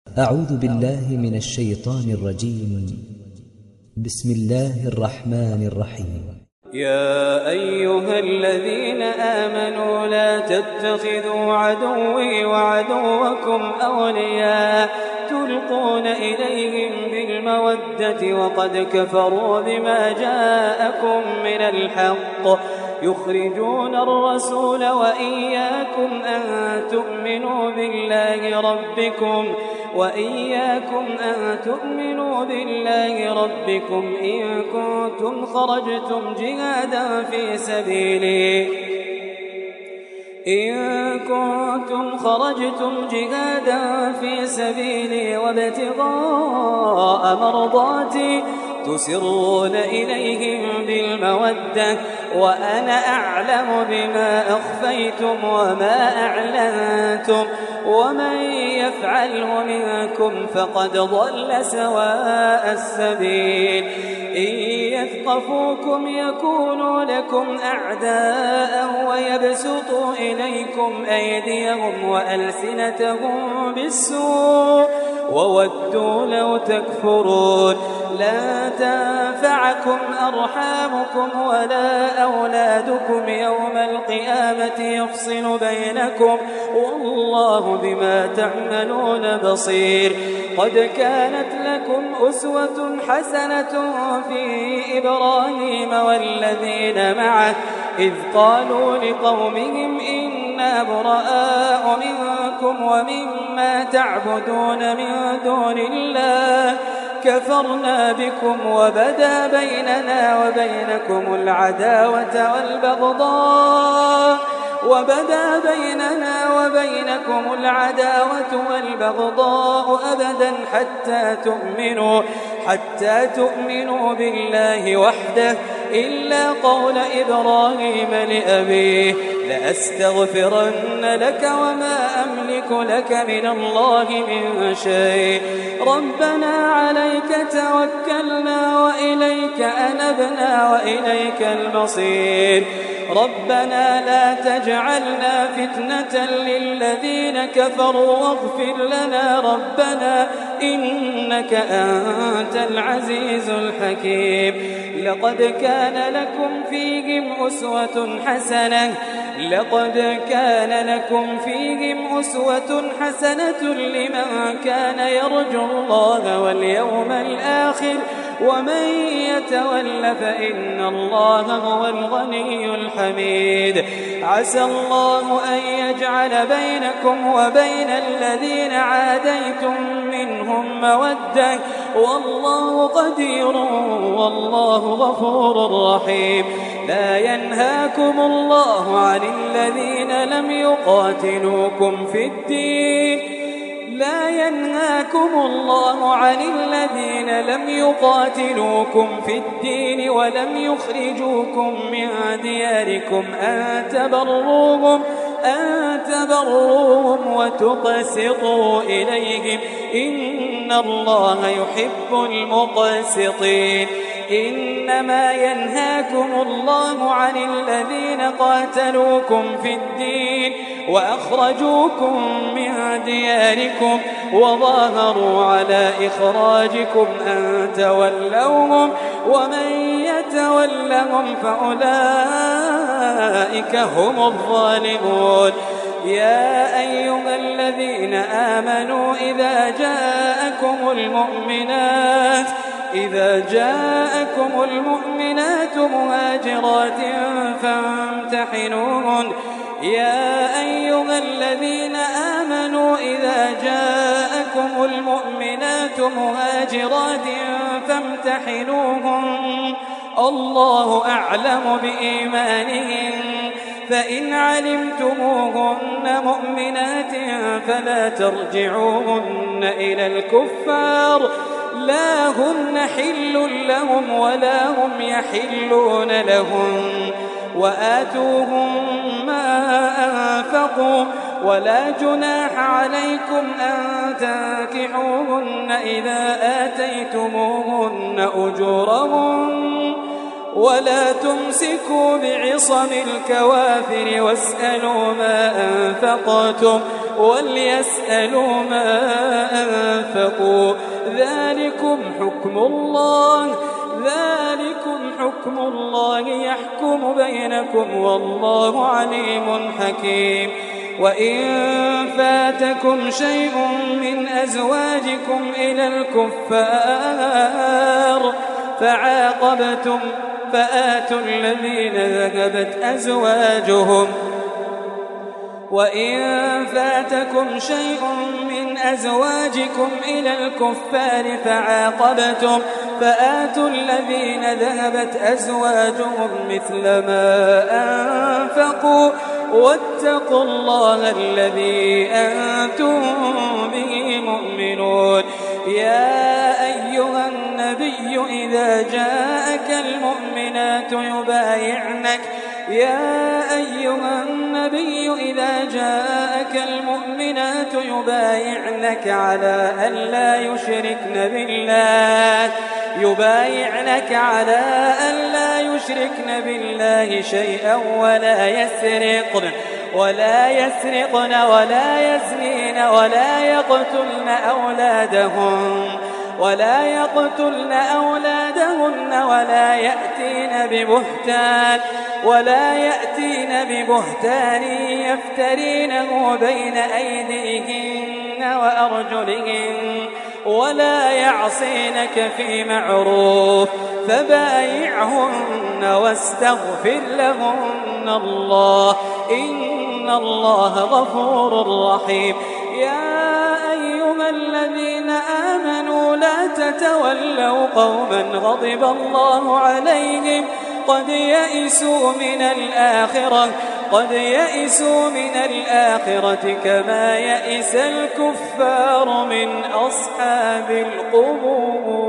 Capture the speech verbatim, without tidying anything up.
أعوذ بالله من الشيطان الرجيم. بسم الله الرحمن الرحيم. يا أيها الذين آمنوا لا تتخذوا عدوي وعدوكم أولياء تلقون إليهم بالمودة وقد كفروا بما جاءكم من الحق يخرجون الرسول وإياكم أن تؤمنوا بالله ربكم وإياكم أن تؤمنوا بالله ربكم إن كنتم خرجتم جهادا في سبيلي إن كنتم خرجتم جهادا في سبيلي وابتغاء مرضاتي تسرون إليهم بالمودة وأنا أعلم بما أخفيتم وما أعلنتم ومن يفعله منكم فقد ضل سواء السبيل إن يثقفوكم يكونوا لكم أعداء ويبسطوا إليكم أيديهم وألسنتهم بالسوء وودوا لو تكفرون لا تنفعكم أرحامكم ولا أولادكم يوم القيامة يفصل بينكم والله بما تعملون بصير. قد كانت لكم أسوة حسنة في إبراهيم والذين معه إذ قالوا لقومهم إنا براء منكم ومما تعبدون من دون الله كفرنا بكم وبدا بيننا وبينكم العداوة والبغضاء وبدا بيننا وبينكم العداوة والبغضاء أبدا حتى تؤمنوا حتى تؤمنوا بالله وحده إلا قول إبراهيم لأبيه لأستغفرن لك وما أملك لك من الله من شيء ربنا عليك توكلنا وإليك أنبنا وإليك المصير ربنا لا تجعلنا فتنة للذين كفروا واغفر لنا ربنا إنك أنت العزيز الحكيم. لقد كان لكم فيهم أسوة حسنة لقد كان لكم فيهم أسوة حسنة لمن كان يرجو الله واليوم الآخر ومن يتول فإن الله هو الغني الحميد. عسى الله أن يجعل بينكم وبين الذين عاديتم منهم مودة والله قدير والله غفور رحيم. لا ينهاكم الله عن الذين لم يقاتلوكم في الدين لا ينهاكم الله عن الذين لم يقاتلوكم في الدين ولم يخرجوكم من دياركم أن تبروهم أن تبروهم وتقسطوا إليهم إن الله يحب المقسطين. إنما ينهاكم الله عن الذين قاتلوكم في الدين وأخرجوكم من دياركم وظاهروا على إخراجكم أن تولوهم ومن يتولهم فأولئك هم الظالمون. يا أيها الذين آمنوا إذا جاءكم المؤمنات إذا جاءكم المؤمنات مهاجرات فامتحنوهن يا أيها الذين آمنوا إذا جاءكم المؤمنات مهاجرات فامتحنوهن الله أعلم بإيمانهن فإن علمتموهن مؤمنات فلا ترجعوهن إلى الكفار لا هن حل لهم ولا هم يحلون لهم وآتوهم ما أنفقوا ولا جناح عليكم أن تنكحوهن إذا آتيتموهن أجورهن ولا تمسكوا بعصم الكوافر واسألوا ما أنفقتم وليسألوا ما أنفقوا ذلكم حكم الله ذلكم حكم الله يحكم بينكم والله عليم حكيم. وإن فاتكم شيء من أزواجكم إلى الكفار فعاقبتم فآتوا الذين ذهبت أزواجهم وإن فاتكم شيء من أزواجكم إلى الكفار فعاقبتم فآتوا الذين ذهبت أزواجهم مثل ما أنفقوا واتقوا الله الذي أنتم به مؤمنون. يا أيها النبي إذا جاءك المؤمنات يبايعنك يا أيها النبي إذا جاءك المؤمنات يبايعنك على أن لا يشركن بالله يبايعنك على أن لا يشركن بالله شيئا ولا يسرقن ولا يسرقن ولا يزنين ولا يقتلن أولادهن ولا يقتلن أولادهن ولا يأتين ببهتان ولا يأتين ببهتان يفترينه بين أيديهن وأرجلهن ولا يعصينك في معروف فبايعهن واستغفر لهن الله إن الله غفور رحيم. يا أيها الذين آمنوا لا تتولوا قوما غضب الله عليهم قد يئسوا من الآخرة قد يئسوا من الآخرة كما يئس الكفار من أصحاب القبور.